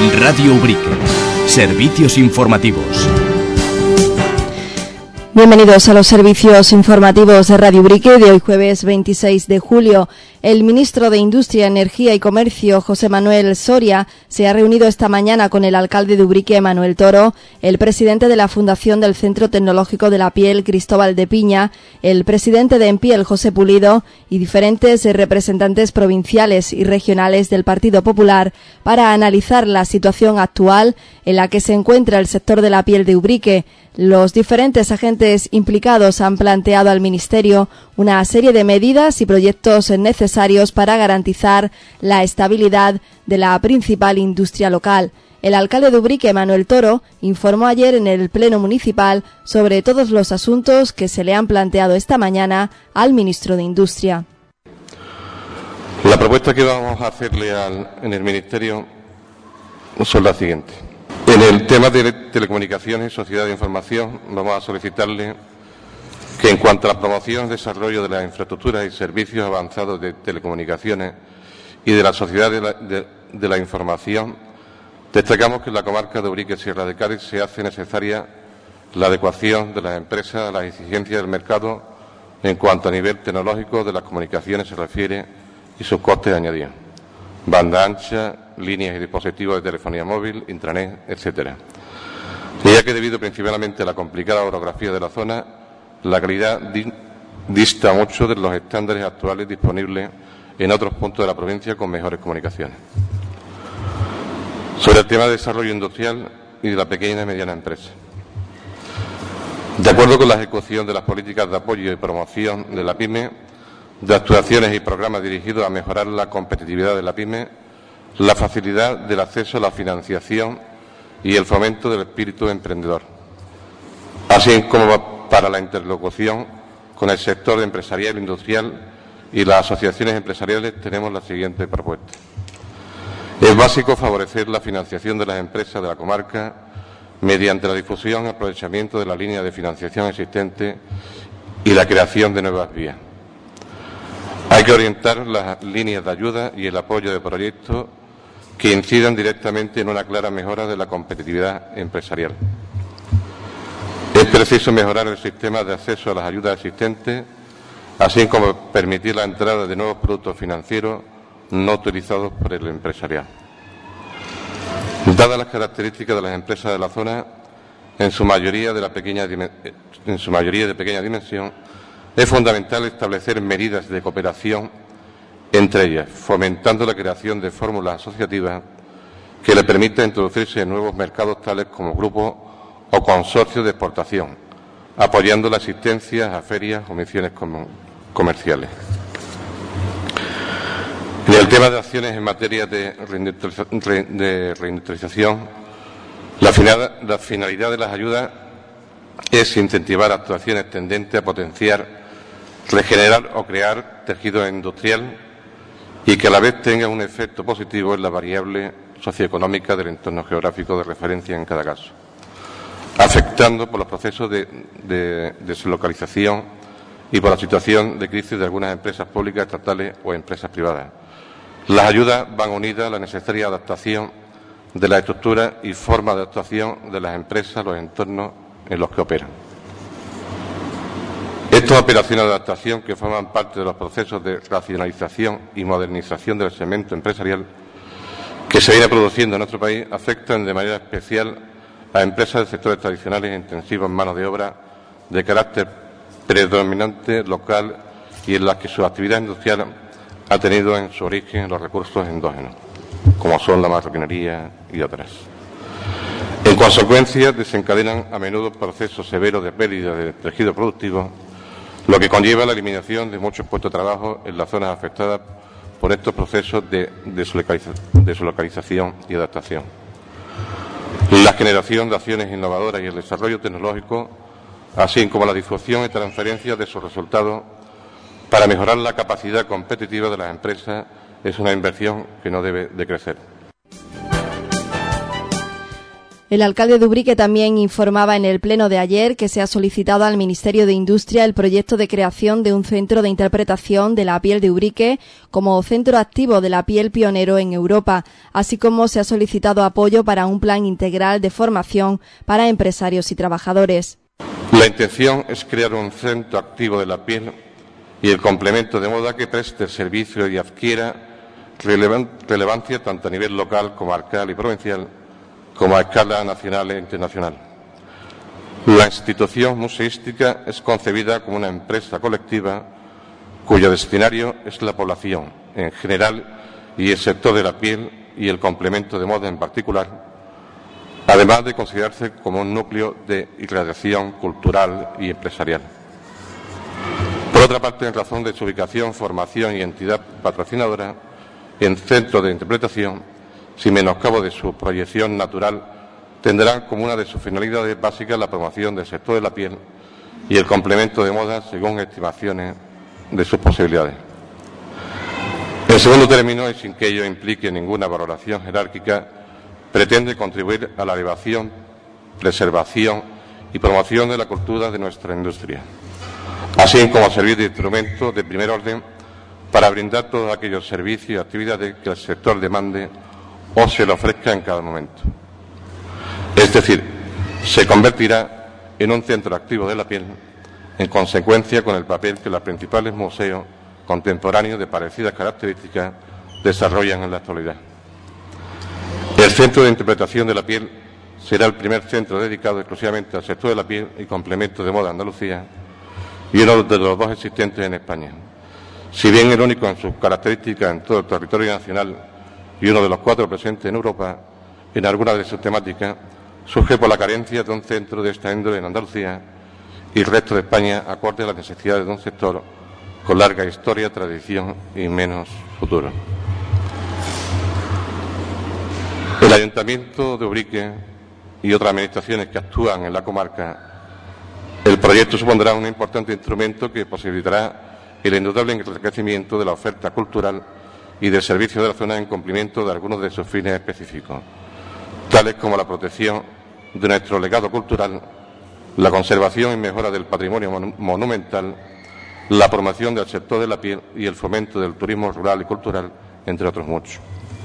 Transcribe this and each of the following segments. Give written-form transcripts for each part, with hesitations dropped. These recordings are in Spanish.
Radio Ubrique. Servicios informativos. Bienvenidos a los servicios informativos de Radio Ubrique de hoy jueves 26 de julio. El ministro de Industria, Energía y Comercio, José Manuel Soria, se ha reunido esta mañana con el alcalde de Ubrique, Manuel Toro, el presidente de la Fundación del Centro Tecnológico de la Piel, Cristóbal de Piña, el presidente de Empiel, José Pulido, y diferentes representantes provinciales y regionales del Partido Popular para analizar la situación actual en la que se encuentra el sector de la piel de Ubrique. Los diferentes agentes implicados han planteado al Ministerio una serie de medidas y proyectos necesarios para garantizar la estabilidad de la principal industria local. El alcalde de Ubrique, Manuel Toro, informó ayer en el Pleno Municipal sobre todos los asuntos que se le han planteado esta mañana al ministro de Industria. La propuesta que vamos a hacerle en el Ministerio son las siguientes. En el tema de telecomunicaciones y sociedad de información, vamos a solicitarle que en cuanto a la promoción y desarrollo de las infraestructuras y servicios avanzados de telecomunicaciones y de la sociedad de la información, destacamos que en la comarca de Ubrique Sierra de Cádiz se hace necesaria la adecuación de las empresas a las exigencias del mercado en cuanto a nivel tecnológico de las comunicaciones se refiere y sus costes añadidos. Banda ancha, líneas y dispositivos de telefonía móvil, intranet, etcétera. Y ya que debido principalmente a la complicada orografía de la zona, la calidad dista mucho de los estándares actuales disponibles en otros puntos de la provincia con mejores comunicaciones. Sobre el tema de desarrollo industrial y de la pequeña y mediana empresa. De acuerdo con la ejecución de las políticas de apoyo y promoción de la PYME, de actuaciones y programas dirigidos a mejorar la competitividad de la PYME, la facilidad del acceso a la financiación y el fomento del espíritu emprendedor, así como para la interlocución con el sector empresarial e industrial y las asociaciones empresariales, tenemos la siguiente propuesta. Es básico favorecer la financiación de las empresas de la comarca mediante la difusión y aprovechamiento de la línea de financiación existente y la creación de nuevas vías. Hay que orientar las líneas de ayuda y el apoyo de proyectos que incidan directamente en una clara mejora de la competitividad empresarial. Es preciso mejorar el sistema de acceso a las ayudas existentes, así como permitir la entrada de nuevos productos financieros no utilizados por el empresariado. Dadas las características de las empresas de la zona, en su mayoría de pequeña dimensión, es fundamental establecer medidas de cooperación entre ellas, fomentando la creación de fórmulas asociativas que le permitan introducirse en nuevos mercados tales como grupos o consorcios de exportación, apoyando la asistencia a ferias o misiones comerciales. En el tema de acciones en materia de reindustrialización, la finalidad de las ayudas es incentivar actuaciones tendentes a potenciar, regenerar o crear tejido industrial y que a la vez tenga un efecto positivo en la variable socioeconómica del entorno geográfico de referencia en cada caso, afectando por los procesos de deslocalización y por la situación de crisis de algunas empresas públicas, estatales o empresas privadas. Las ayudas van unidas a la necesaria adaptación de la estructura y forma de actuación de las empresas a los entornos en los que operan. Estas operaciones de adaptación, que forman parte de los procesos de racionalización y modernización del segmento empresarial que se viene produciendo en nuestro país, afectan de manera especial a empresas de sectores tradicionales e intensivos en mano de obra de carácter predominante local y en las que su actividad industrial ha tenido en su origen los recursos endógenos, como son la marroquinería y otras. En consecuencia, desencadenan a menudo procesos severos de pérdida de tejido productivo, lo que conlleva la eliminación de muchos puestos de trabajo en las zonas afectadas por estos procesos de deslocalización y adaptación. La generación de acciones innovadoras y el desarrollo tecnológico, así como la difusión y transferencia de sus resultados para mejorar la capacidad competitiva de las empresas, es una inversión que no debe decrecer. El alcalde de Ubrique también informaba en el pleno de ayer que se ha solicitado al Ministerio de Industria el proyecto de creación de un centro de interpretación de la piel de Ubrique como centro activo de la piel pionero en Europa, así como se ha solicitado apoyo para un plan integral de formación para empresarios y trabajadores. La intención es crear un centro activo de la piel y el complemento de moda que preste servicio y adquiera relevancia tanto a nivel local, comarcal y provincial, como a escala nacional e internacional. La institución museística es concebida como una empresa colectiva cuyo destinario es la población en general y el sector de la piel y el complemento de moda en particular, además de considerarse como un núcleo de irradiación cultural y empresarial. Por otra parte, en razón de su ubicación, formación y entidad patrocinadora en centro de interpretación, sin menoscabo de su proyección natural, tendrán como una de sus finalidades básicas la promoción del sector de la piel y el complemento de moda según estimaciones de sus posibilidades. En segundo término, y sin que ello implique ninguna valoración jerárquica, pretende contribuir a la elevación, preservación y promoción de la cultura de nuestra industria, así como servir de instrumento de primer orden para brindar todos aquellos servicios y actividades que el sector demande o se le ofrezca en cada momento. Es decir, se convertirá en un centro activo de la piel, en consecuencia con el papel que los principales museos contemporáneos de parecidas características desarrollan en la actualidad. El Centro de Interpretación de la Piel será el primer centro dedicado exclusivamente al sector de la piel y complementos de moda de Andalucía y uno de los dos existentes en España. Si bien el único en sus características en todo el territorio nacional y uno de los 4 presentes en Europa, en alguna de sus temáticas, surge por la carencia de un centro de esta índole en Andalucía y el resto de España, acorde a las necesidades de un sector con larga historia, tradición y menos futuro. El Ayuntamiento de Ubrique y otras administraciones que actúan en la comarca, el proyecto supondrá un importante instrumento que posibilitará el indudable enriquecimiento de la oferta cultural y del servicio de la zona en cumplimiento de algunos de sus fines específicos, tales como la protección de nuestro legado cultural, la conservación y mejora del patrimonio monumental, la promoción del sector de la piel y el fomento del turismo rural y cultural, entre otros muchos.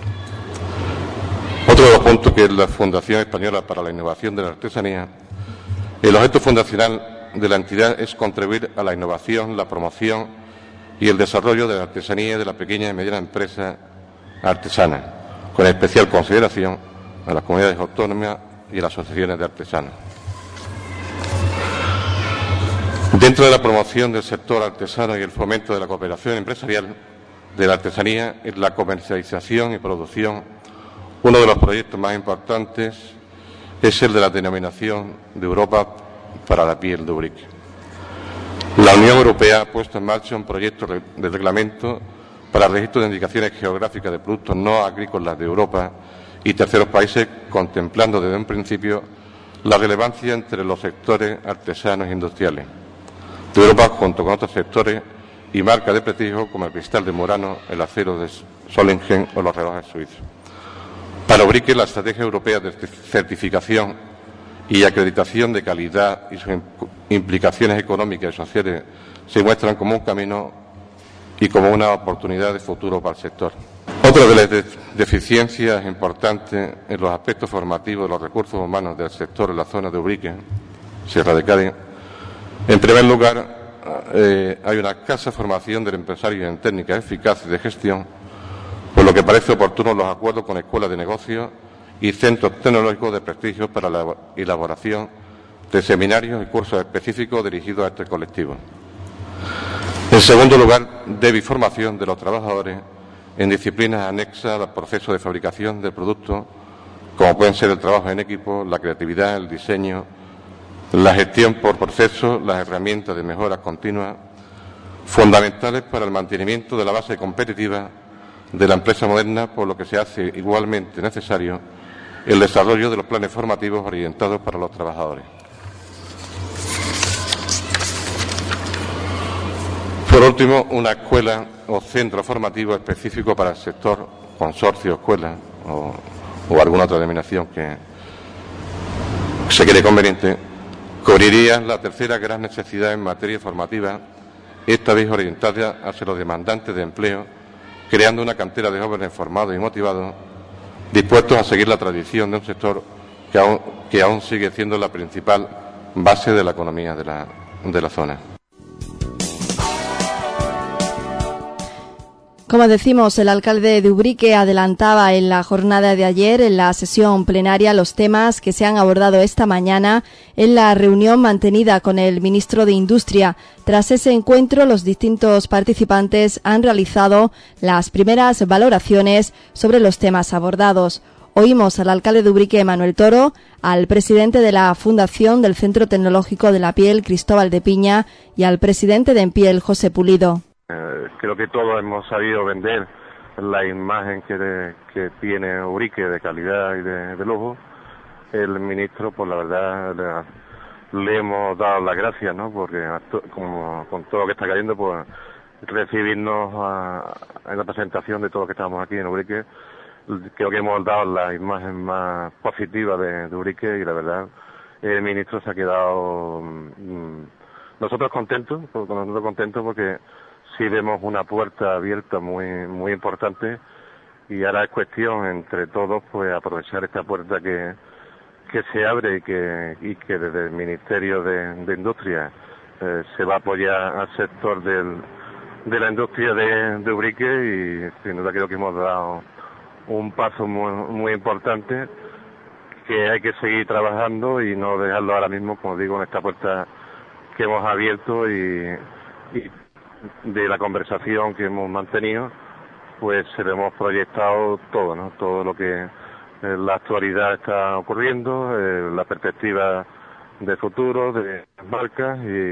Otro de los puntos que es la Fundación Española para la Innovación de la Artesanía. El objeto fundacional de la entidad es contribuir a la innovación, la promoción y el desarrollo de la artesanía y de la pequeña y mediana empresa artesana, con especial consideración a las comunidades autónomas y a las asociaciones de artesanos. Dentro de la promoción del sector artesano y el fomento de la cooperación empresarial de la artesanía es la comercialización y producción. Uno de los proyectos más importantes es el de la denominación de Europa para la piel de Ubrique. La Unión Europea ha puesto en marcha un proyecto de reglamento para el registro de indicaciones geográficas de productos no agrícolas de Europa y terceros países, contemplando desde un principio la relevancia entre los sectores artesanos e industriales de Europa, junto con otros sectores y marcas de prestigio como el cristal de Murano, el acero de Solingen o los relojes suizos. Para Ubrique, la estrategia europea de certificación y acreditación de calidad y sus implicaciones económicas y sociales se muestran como un camino y como una oportunidad de futuro para el sector. Otra de las deficiencias importantes en los aspectos formativos de los recursos humanos del sector en la zona de Ubrique, Sierra de Cádiz. En primer lugar, hay una escasa formación del empresario en técnicas eficaces de gestión, por lo que parece oportuno los acuerdos con escuelas de negocios y centros tecnológicos de prestigio para la elaboración de seminarios y cursos específicos dirigidos a este colectivo. En segundo lugar, debe formación de los trabajadores en disciplinas anexas al proceso de fabricación del producto, como pueden ser el trabajo en equipo, la creatividad, el diseño, la gestión por procesos, las herramientas de mejora continua, fundamentales para el mantenimiento de la base competitiva de la empresa moderna, por lo que se hace igualmente necesario el desarrollo de los planes formativos orientados para los trabajadores. Por último, una escuela o centro formativo específico para el sector, consorcio, escuela o alguna otra denominación se cree conveniente, cubriría la tercera gran necesidad en materia formativa, esta vez orientada hacia los demandantes de empleo, creando una cantera de jóvenes formados y motivados, dispuestos a seguir la tradición de un sector que aún sigue siendo la principal base de la economía de la zona. Como decimos, el alcalde de Ubrique adelantaba en la jornada de ayer, en la sesión plenaria, los temas que se han abordado esta mañana en la reunión mantenida con el ministro de Industria. Tras ese encuentro, los distintos participantes han realizado las primeras valoraciones sobre los temas abordados. Oímos al alcalde de Ubrique, Manuel Toro, al presidente de la Fundación del Centro Tecnológico de la Piel, Cristóbal de Piña, y al presidente de Empiel, José Pulido. Creo que todos hemos sabido vender la imagen que tiene Ubrique de calidad y de lujo. El ministro, pues la verdad, le hemos dado las gracias, ¿no? Porque como con todo lo que está cayendo, pues recibirnos en la presentación de todos los que estamos aquí en Ubrique, creo que hemos dado la imagen más positiva de Ubrique y la verdad, el ministro se ha quedado nosotros contentos porque sí vemos una puerta abierta muy importante y ahora es cuestión entre todos pues aprovechar esta puerta que se abre y que desde el Ministerio de Industria se va a apoyar al sector de la industria de Ubrique y sin duda creo que hemos dado un paso muy importante que hay que seguir trabajando y no dejarlo ahora mismo, como digo, en esta puerta que hemos abierto y de la conversación que hemos mantenido, pues se lo hemos proyectado todo, ¿no? Todo lo que en la actualidad está ocurriendo, la perspectiva de futuro de las marcas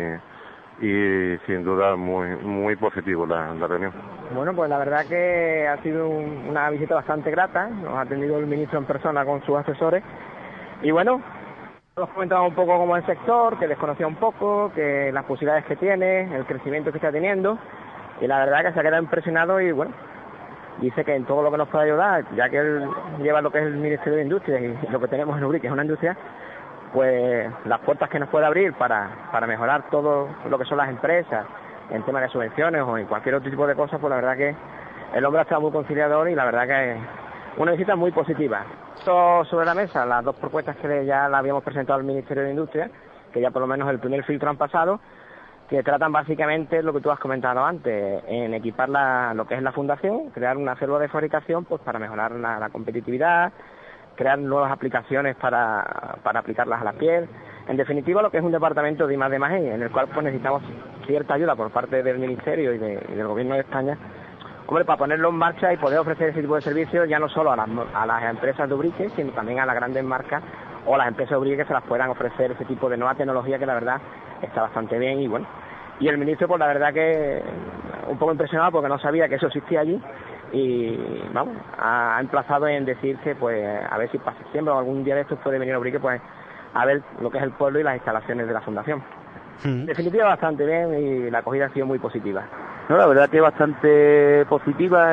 y sin duda muy positivo la reunión. Bueno, pues la verdad que ha sido una visita bastante grata, nos ha atendido el ministro en persona con sus asesores y bueno, nos comentaba un poco como el sector, que desconocía un poco, que las posibilidades que tiene, el crecimiento que está teniendo, y la verdad que se ha quedado impresionado y bueno, dice que en todo lo que nos puede ayudar, ya que él lleva lo que es el Ministerio de Industria y lo que tenemos en Ubrique, que es una industria, pues las puertas que nos puede abrir para mejorar todo lo que son las empresas, en temas de subvenciones o en cualquier otro tipo de cosas, pues la verdad que el hombre ha estado muy conciliador y la verdad que es una visita muy positiva. Sobre la mesa las dos propuestas que ya la habíamos presentado al Ministerio de Industria, que ya por lo menos el primer filtro han pasado, que tratan básicamente lo que tú has comentado antes, en equipar lo que es la fundación, crear una célula de fabricación pues para mejorar la competitividad, crear nuevas aplicaciones para aplicarlas a la piel. En definitiva, lo que es un departamento de I+D+I, en el cual pues necesitamos cierta ayuda por parte del Ministerio y del Gobierno de España, hombre, para ponerlo en marcha y poder ofrecer ese tipo de servicios ya no solo a las empresas de Ubrique, sino también a las grandes marcas o las empresas de Ubrique que se las puedan ofrecer ese tipo de nueva tecnología que la verdad está bastante bien y bueno. Y el ministro, pues la verdad que un poco impresionado porque no sabía que eso existía allí y vamos, ha emplazado en decir que pues a ver si para septiembre o algún día de estos puede venir a Ubrique pues a ver lo que es el pueblo y las instalaciones de la fundación. En definitiva bastante bien y la acogida ha sido muy positiva. No, la verdad que es bastante positiva,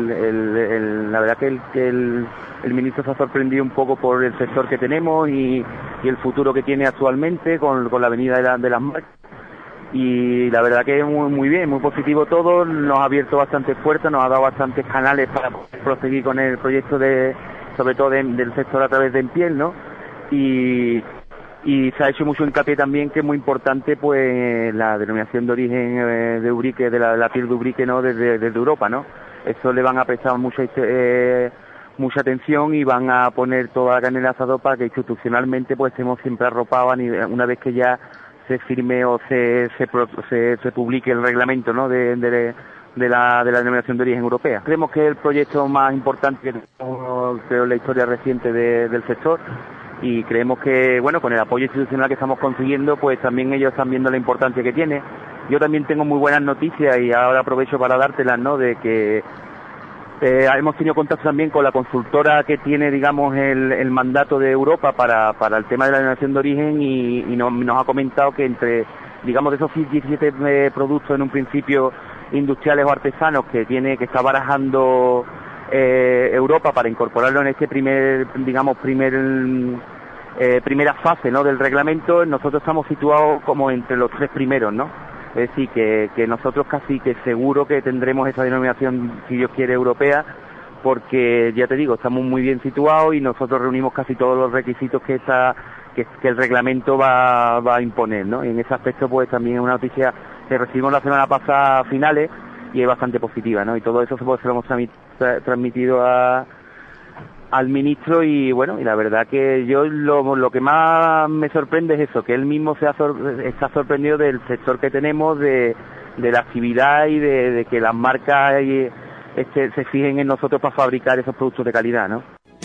la verdad que el ministro se ha sorprendido un poco por el sector que tenemos y el futuro que tiene actualmente con la venida de las marcas y la verdad que es muy bien, muy positivo todo, nos ha abierto bastantes puertas, nos ha dado bastantes canales para proseguir con el proyecto sobre todo del sector a través de Empiel, ¿no? Y se ha hecho mucho hincapié también que es muy importante pues la denominación de origen de Ubrique, de la piel de Ubrique, ¿no? Desde Europa, ¿no? Eso le van a prestar mucha atención y van a poner toda la carne en el asador para que institucionalmente pues estemos siempre arropados una vez que ya se firme o se publique el reglamento, ¿no? de la denominación de origen europea. Creemos que es el proyecto más importante que tenemos, creo, en la historia reciente del sector. Y creemos que, bueno, con el apoyo institucional que estamos consiguiendo, pues también ellos están viendo la importancia que tiene. Yo también tengo muy buenas noticias y ahora aprovecho para dártelas, ¿no? De que hemos tenido contacto también con la consultora que tiene, digamos, el mandato de Europa para el tema de la denominación de origen y nos ha comentado que entre, digamos, de esos 17 productos en un principio industriales o artesanos que está barajando Europa para incorporarlo en este primer primera fase, ¿no?, del reglamento, nosotros estamos situados como entre los 3 primeros, ¿no? Es decir, que nosotros casi que seguro que tendremos esa denominación, si Dios quiere, europea, porque ya te digo, estamos muy bien situados y nosotros reunimos casi todos los requisitos que el reglamento va a imponer, ¿no? Y en ese aspecto, pues también es una noticia que recibimos la semana pasada a finales y es bastante positiva, ¿no? Y todo eso se lo hemos transmitido al ministro y bueno, y la verdad que yo lo que más me sorprende es eso, que él mismo está sorprendido del sector que tenemos, de la actividad y de que las marcas se fijen en nosotros para fabricar esos productos de calidad, ¿no?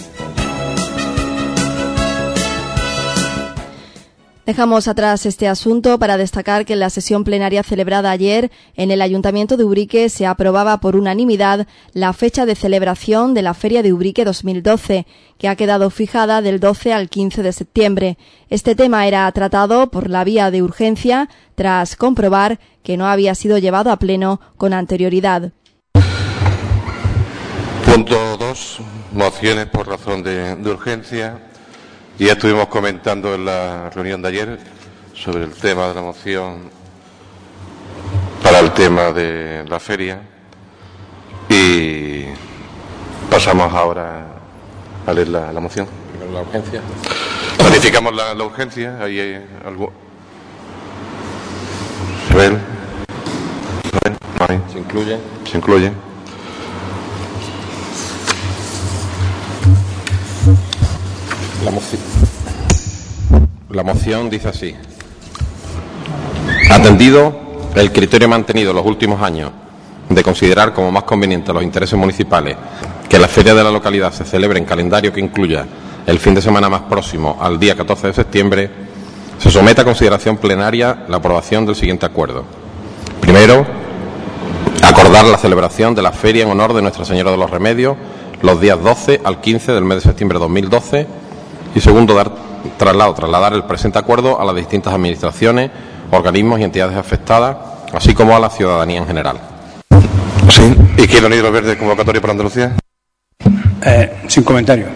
Dejamos atrás este asunto para destacar que en la sesión plenaria celebrada ayer en el Ayuntamiento de Ubrique se aprobaba por unanimidad la fecha de celebración de la Feria de Ubrique 2012, que ha quedado fijada del 12 al 15 de septiembre. Este tema era tratado por la vía de urgencia tras comprobar que no había sido llevado a pleno con anterioridad. Punto 2. Mociones por razón de urgencia. Ya estuvimos comentando en la reunión de ayer sobre el tema de la moción para el tema de la feria y pasamos ahora a leer la moción. La urgencia. Planificamos la urgencia. Ahí hay algo. ¿Se ve? No hay. Se incluye. Se incluye. La moción dice así: atendido el criterio mantenido en los últimos años de considerar como más conveniente los intereses municipales que la feria de la localidad se celebre en calendario que incluya el fin de semana más próximo al día 14 de septiembre, se somete a consideración plenaria la aprobación del siguiente acuerdo. Primero, acordar la celebración de la feria en honor de Nuestra Señora de los Remedios los días 12 al 15 del mes de septiembre de 2012 y segundo, trasladar el presente acuerdo a las distintas administraciones, organismos y entidades afectadas, así como a la ciudadanía en general. Sí. ¿Y quiere unir los verdes de convocatoria para Andalucía? Sin comentario.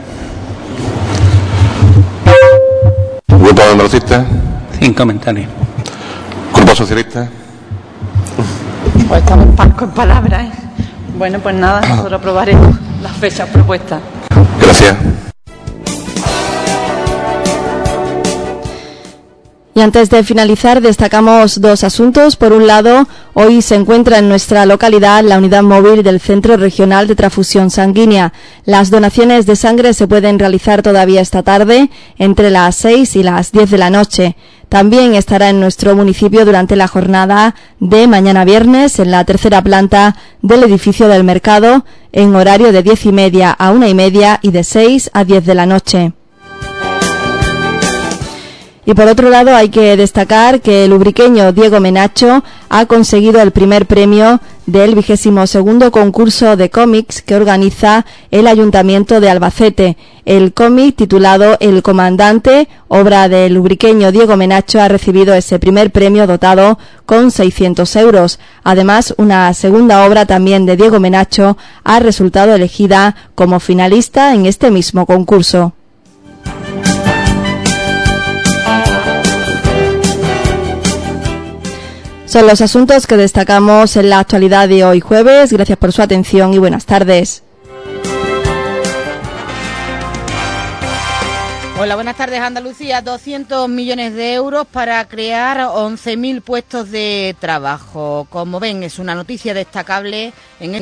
¿Grupo andalucista? Sin comentario. ¿Grupo socialista? Pues estamos parcos en palabras, ¿eh? Bueno, pues nada, nosotros aprobaremos las fechas propuestas. Gracias. Y antes de finalizar, destacamos 2 asuntos. Por un lado, hoy se encuentra en nuestra localidad la unidad móvil del Centro Regional de Transfusión Sanguínea. Las donaciones de sangre se pueden realizar todavía esta tarde, entre las 6 y las 10 de la noche. También estará en nuestro municipio durante la jornada de mañana viernes en la 3ª planta del edificio del mercado, en horario de 10:30 a 1:30 y de 6 a 10 de la noche. Y por otro lado, hay que destacar que el ubriqueño Diego Menacho ha conseguido el primer premio del 22º concurso de cómics que organiza el Ayuntamiento de Albacete. El cómic titulado El Comandante, obra del ubriqueño Diego Menacho, ha recibido ese primer premio dotado con 600 euros. Además, una segunda obra también de Diego Menacho ha resultado elegida como finalista en este mismo concurso. Son los asuntos que destacamos en la actualidad de hoy jueves. Gracias por su atención y buenas tardes. Hola, buenas tardes. Andalucía, 200 millones de euros para crear 11.000 puestos de trabajo. Como ven, es una noticia destacable en